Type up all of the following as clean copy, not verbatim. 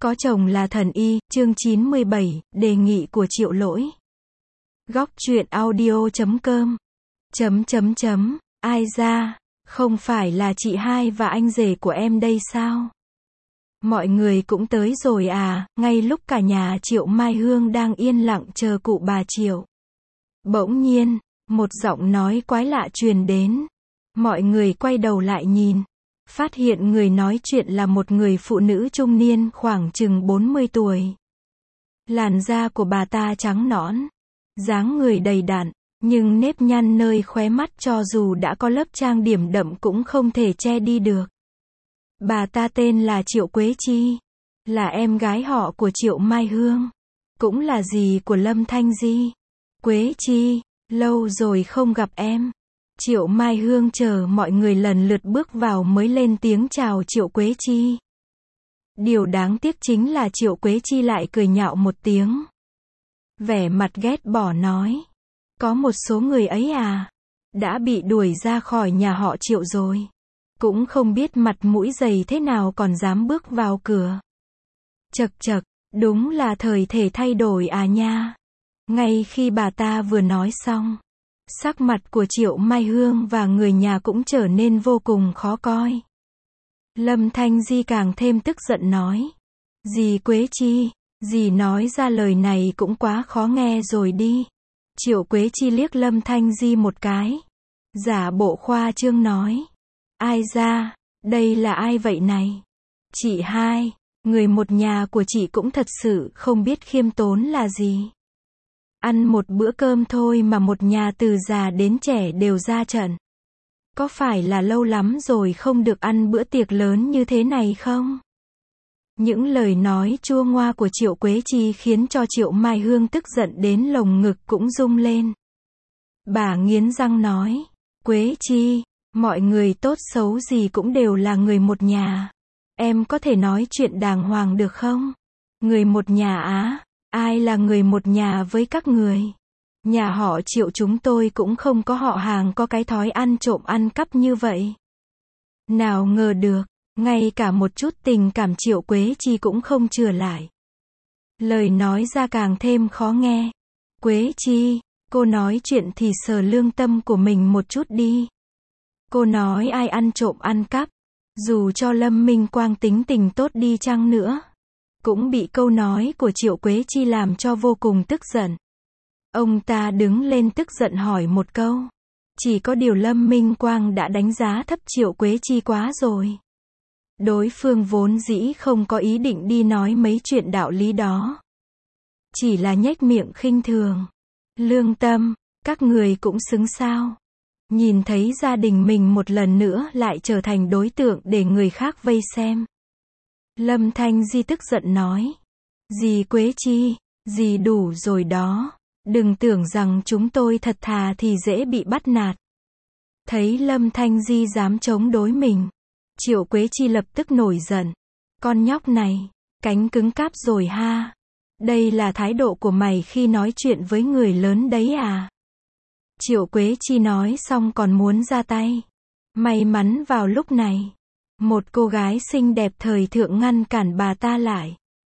Có chồng là thần y, chương 97, đề nghị của Triệu Lỗi. Góc truyện audio.com. Ai ra, không phải là chị hai và anh rể của em đây sao? Mọi người cũng tới rồi à, ngay lúc cả nhà Triệu Mai Hương đang yên lặng chờ cụ bà Triệu. Bỗng nhiên, một giọng nói quái lạ truyền đến. Mọi người quay đầu lại nhìn. Phát hiện người nói chuyện là một người phụ nữ trung niên khoảng chừng 40 tuổi. Làn da của bà ta trắng nõn, dáng người đầy đặn, nhưng nếp nhăn nơi khóe mắt cho dù đã có lớp trang điểm đậm cũng không thể che đi được. Bà ta tên là Triệu Quế Chi, là em gái họ của Triệu Mai Hương, cũng là dì của Lâm Thanh Di. Quế Chi, lâu rồi không gặp em. Triệu Mai Hương chờ mọi người lần lượt bước vào mới lên tiếng chào Triệu Quế Chi. Điều đáng tiếc chính là Triệu Quế Chi lại cười nhạo một tiếng. Vẻ mặt ghét bỏ nói. Có một số người ấy à, đã bị đuổi ra khỏi nhà họ Triệu rồi. Cũng không biết mặt mũi dày thế nào còn dám bước vào cửa. Chậc chậc, đúng là thời thể thay đổi à nha. Ngay khi bà ta vừa nói xong, sắc mặt của Triệu Mai Hương và người nhà cũng trở nên vô cùng khó coi. Lâm Thanh Di càng thêm tức giận nói. Dì Quế Chi, dì nói ra lời này cũng quá khó nghe rồi đi. Triệu Quế Chi liếc Lâm Thanh Di một cái. Giả bộ khoa trương nói. Ai ra, đây là ai vậy này? Chị hai, người một nhà của chị cũng thật sự không biết khiêm tốn là gì. Ăn một bữa cơm thôi mà một nhà từ già đến trẻ đều ra trận. Có phải là lâu lắm rồi không được ăn bữa tiệc lớn như thế này không? Những lời nói chua ngoa của Triệu Quế Chi khiến cho Triệu Mai Hương tức giận đến lồng ngực cũng rung lên. Bà nghiến răng nói. Quế Chi, mọi người tốt xấu gì cũng đều là người một nhà. Em có thể nói chuyện đàng hoàng được không? Người một nhà á? Ai là người một nhà với các người? Nhà họ Triệu chúng tôi cũng không có họ hàng có cái thói ăn trộm ăn cắp như vậy. Nào ngờ được, ngay cả một chút tình cảm Triệu Quế Chi cũng không chừa lại. Lời nói ra càng thêm khó nghe. Quế Chi, cô nói chuyện thì sờ lương tâm của mình một chút đi. Cô nói ai ăn trộm ăn cắp, dù cho Lâm Minh Quang tính tình tốt đi chăng nữa, cũng bị câu nói của Triệu Quế Chi làm cho vô cùng tức giận. Ông ta đứng lên tức giận hỏi một câu. Chỉ có điều Lâm Minh Quang đã đánh giá thấp Triệu Quế Chi quá rồi. Đối phương vốn dĩ không có ý định đi nói mấy chuyện đạo lý đó. Chỉ là nhếch miệng khinh thường. Lương tâm, các người cũng xứng sao? Nhìn thấy gia đình mình một lần nữa lại trở thành đối tượng để người khác vây xem. Lâm Thanh Di tức giận nói. Dì Quế Chi, dì đủ rồi đó. Đừng tưởng rằng chúng tôi thật thà thì dễ bị bắt nạt. Thấy Lâm Thanh Di dám chống đối mình, Triệu Quế Chi lập tức nổi giận. Con nhóc này, cánh cứng cáp rồi ha. Đây là thái độ của mày khi nói chuyện với người lớn đấy à? Triệu Quế Chi nói xong còn muốn ra tay. May mắn vào lúc này, một cô gái xinh đẹp thời thượng ngăn cản bà ta lại.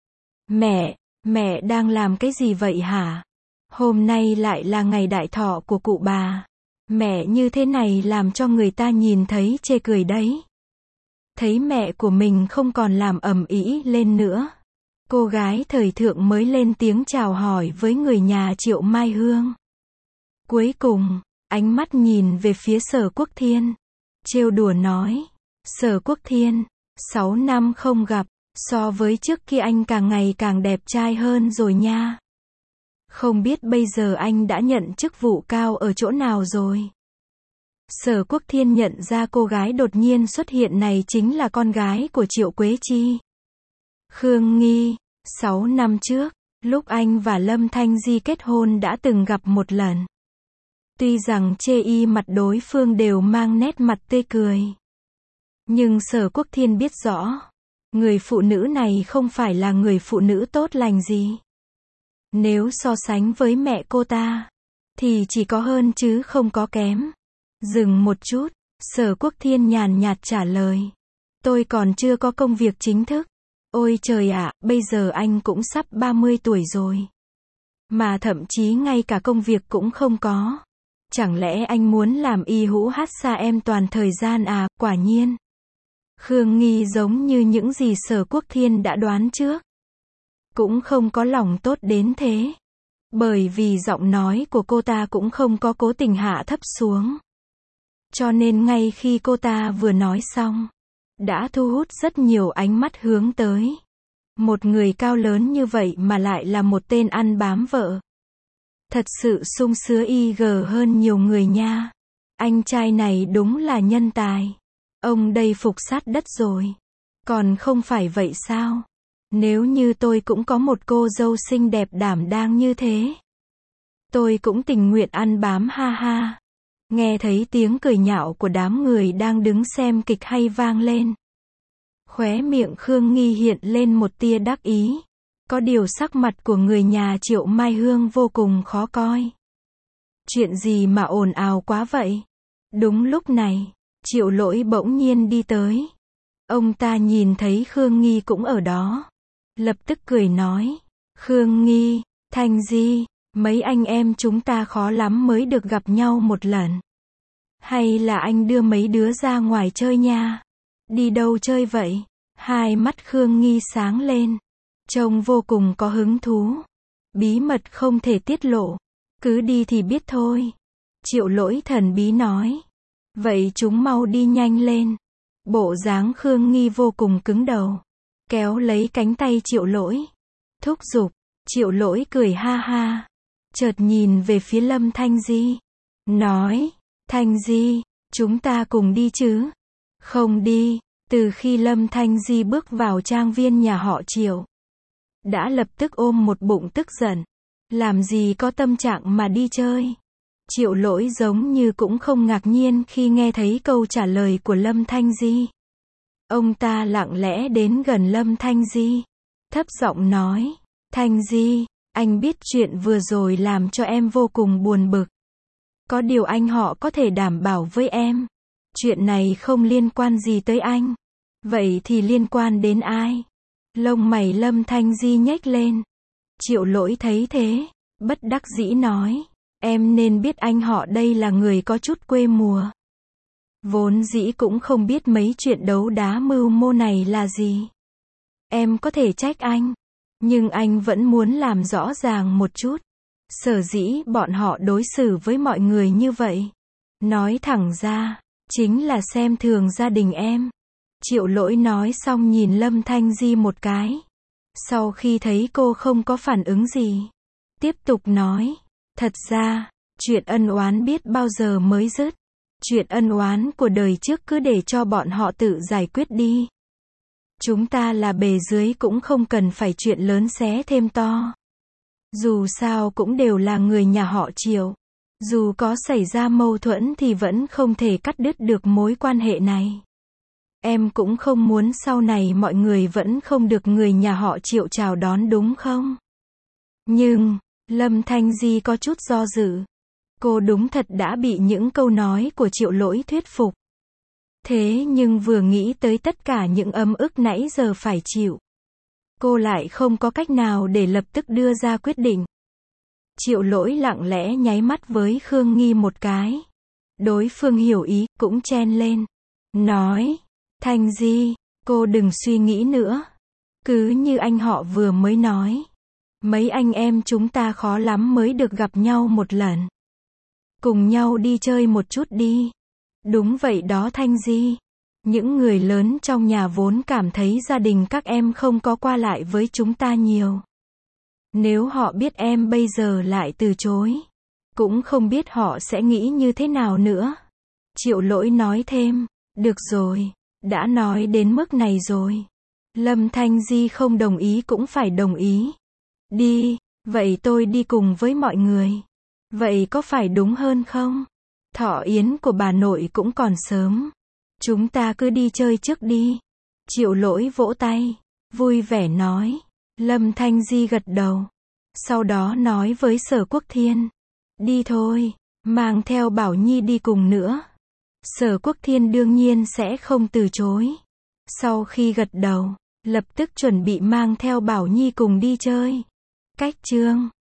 Mẹ đang làm cái gì vậy hả? Hôm nay lại là ngày đại thọ của cụ bà. Mẹ như thế này làm cho người ta nhìn thấy chê cười đấy. Thấy mẹ của mình không còn làm ầm ĩ lên nữa, cô gái thời thượng mới lên tiếng chào hỏi với người nhà Triệu Mai Hương. Cuối cùng, ánh mắt nhìn về phía Sở Quốc Thiên, trêu đùa nói. Sở Quốc Thiên, 6 năm không gặp, so với trước kia anh càng ngày càng đẹp trai hơn rồi nha. Không biết bây giờ anh đã nhận chức vụ cao ở chỗ nào rồi? Sở Quốc Thiên nhận ra cô gái đột nhiên xuất hiện này chính là con gái của Triệu Quế Chi. Khương Nghi, 6 năm trước, lúc anh và Lâm Thanh Di kết hôn đã từng gặp một lần. Tuy rằng chê y mặt đối phương đều mang nét mặt tươi cười. Nhưng Sở Quốc Thiên biết rõ, người phụ nữ này không phải là người phụ nữ tốt lành gì. Nếu so sánh với mẹ cô ta, thì chỉ có hơn chứ không có kém. Dừng một chút, Sở Quốc Thiên nhàn nhạt trả lời. Tôi còn chưa có công việc chính thức. Ôi trời ạ, bây giờ anh cũng sắp 30 tuổi rồi. Mà thậm chí ngay cả công việc cũng không có. Chẳng lẽ anh muốn làm y hũ hát xa em toàn thời gian à, quả nhiên. Khương Nghi giống như những gì Sở Quốc Thiên đã đoán trước. Cũng không có lòng tốt đến thế. Bởi vì giọng nói của cô ta cũng không có cố tình hạ thấp xuống. Cho nên ngay khi cô ta vừa nói xong, đã thu hút rất nhiều ánh mắt hướng tới. Một người cao lớn như vậy mà lại là một tên ăn bám vợ. Thật sự sung sứa IG hơn nhiều người nha. Anh trai này đúng là nhân tài. Ông đây phục sát đất rồi. Còn không phải vậy sao? Nếu như tôi cũng có một cô dâu xinh đẹp đảm đang như thế, tôi cũng tình nguyện ăn bám ha ha. Nghe thấy tiếng cười nhạo của đám người đang đứng xem kịch hay vang lên. Khóe miệng Khương Nghi hiện lên một tia đắc ý. Có điều sắc mặt của người nhà Triệu Mai Hương vô cùng khó coi. Chuyện gì mà ồn ào quá vậy? Đúng lúc này, Triệu Lỗi bỗng nhiên đi tới. Ông ta nhìn thấy Khương Nghi cũng ở đó. Lập tức cười nói. Khương Nghi, Thanh Di, mấy anh em chúng ta khó lắm mới được gặp nhau một lần. Hay là anh đưa mấy đứa ra ngoài chơi nha? Đi đâu chơi vậy? Hai mắt Khương Nghi sáng lên. Trông vô cùng có hứng thú. Bí mật không thể tiết lộ. Cứ đi thì biết thôi. Triệu Lỗi thần bí nói. Vậy chúng mau đi nhanh lên. Bộ dáng Khương Nghi vô cùng cứng đầu. Kéo lấy cánh tay Triệu Lỗi. Thúc giục. Triệu Lỗi cười ha ha. Chợt nhìn về phía Lâm Thanh Di. Nói. Thanh Di, chúng ta cùng đi chứ? Không đi. Từ khi Lâm Thanh Di bước vào trang viên nhà họ Triệu, đã lập tức ôm một bụng tức giận. Làm gì có tâm trạng mà đi chơi. Triệu Lỗi giống như cũng không ngạc nhiên khi nghe thấy câu trả lời của Lâm Thanh Di. Ông ta lặng lẽ đến gần Lâm Thanh Di. Thấp giọng nói. Thanh Di, anh biết chuyện vừa rồi làm cho em vô cùng buồn bực. Có điều anh họ có thể đảm bảo với em. Chuyện này không liên quan gì tới anh. Vậy thì liên quan đến ai? Lông mày Lâm Thanh Di nhếch lên. Triệu Lỗi thấy thế, bất đắc dĩ nói. Em nên biết anh họ đây là người có chút quê mùa. Vốn dĩ cũng không biết mấy chuyện đấu đá mưu mô này là gì. Em có thể trách anh. Nhưng anh vẫn muốn làm rõ ràng một chút. Sở dĩ bọn họ đối xử với mọi người như vậy. Nói thẳng ra, chính là xem thường gia đình em. Triệu Lỗi nói xong nhìn Lâm Thanh Di một cái. Sau khi thấy cô không có phản ứng gì, tiếp tục nói. Thật ra, chuyện ân oán biết bao giờ mới dứt. Chuyện ân oán của đời trước cứ để cho bọn họ tự giải quyết đi. Chúng ta là bề dưới cũng không cần phải chuyện lớn xé thêm to. Dù sao cũng đều là người nhà họ Triệu. Dù có xảy ra mâu thuẫn thì vẫn không thể cắt đứt được mối quan hệ này. Em cũng không muốn sau này mọi người vẫn không được người nhà họ Triệu chào đón đúng không? Nhưng, Lâm Thanh Di có chút do dự. Cô đúng thật đã bị những câu nói của Triệu Lỗi thuyết phục. Thế nhưng vừa nghĩ tới tất cả những ấm ức nãy giờ phải chịu, cô lại không có cách nào để lập tức đưa ra quyết định. Triệu Lỗi lặng lẽ nháy mắt với Khương Nghi một cái. Đối phương hiểu ý, cũng chen lên. Nói. Thanh Di, cô đừng suy nghĩ nữa. Cứ như anh họ vừa mới nói. Mấy anh em chúng ta khó lắm mới được gặp nhau một lần. Cùng nhau đi chơi một chút đi. Đúng vậy đó Thanh Di. Những người lớn trong nhà vốn cảm thấy gia đình các em không có qua lại với chúng ta nhiều. Nếu họ biết em bây giờ lại từ chối, cũng không biết họ sẽ nghĩ như thế nào nữa. Triệu Lỗi nói thêm. Được rồi, đã nói đến mức này rồi. Lâm Thanh Di không đồng ý cũng phải đồng ý. Đi, vậy tôi đi cùng với mọi người. Vậy có phải đúng hơn không? Thọ yến của bà nội cũng còn sớm. Chúng ta cứ đi chơi trước đi. Triệu Lỗi vỗ tay, vui vẻ nói. Lâm Thanh Di gật đầu. Sau đó nói với Sở Quốc Thiên. Đi thôi, mang theo Bảo Nhi đi cùng nữa. Sở Quốc Thiên đương nhiên sẽ không từ chối. Sau khi gật đầu, Lập tức chuẩn bị mang theo Bảo Nhi cùng đi chơi. Cách chương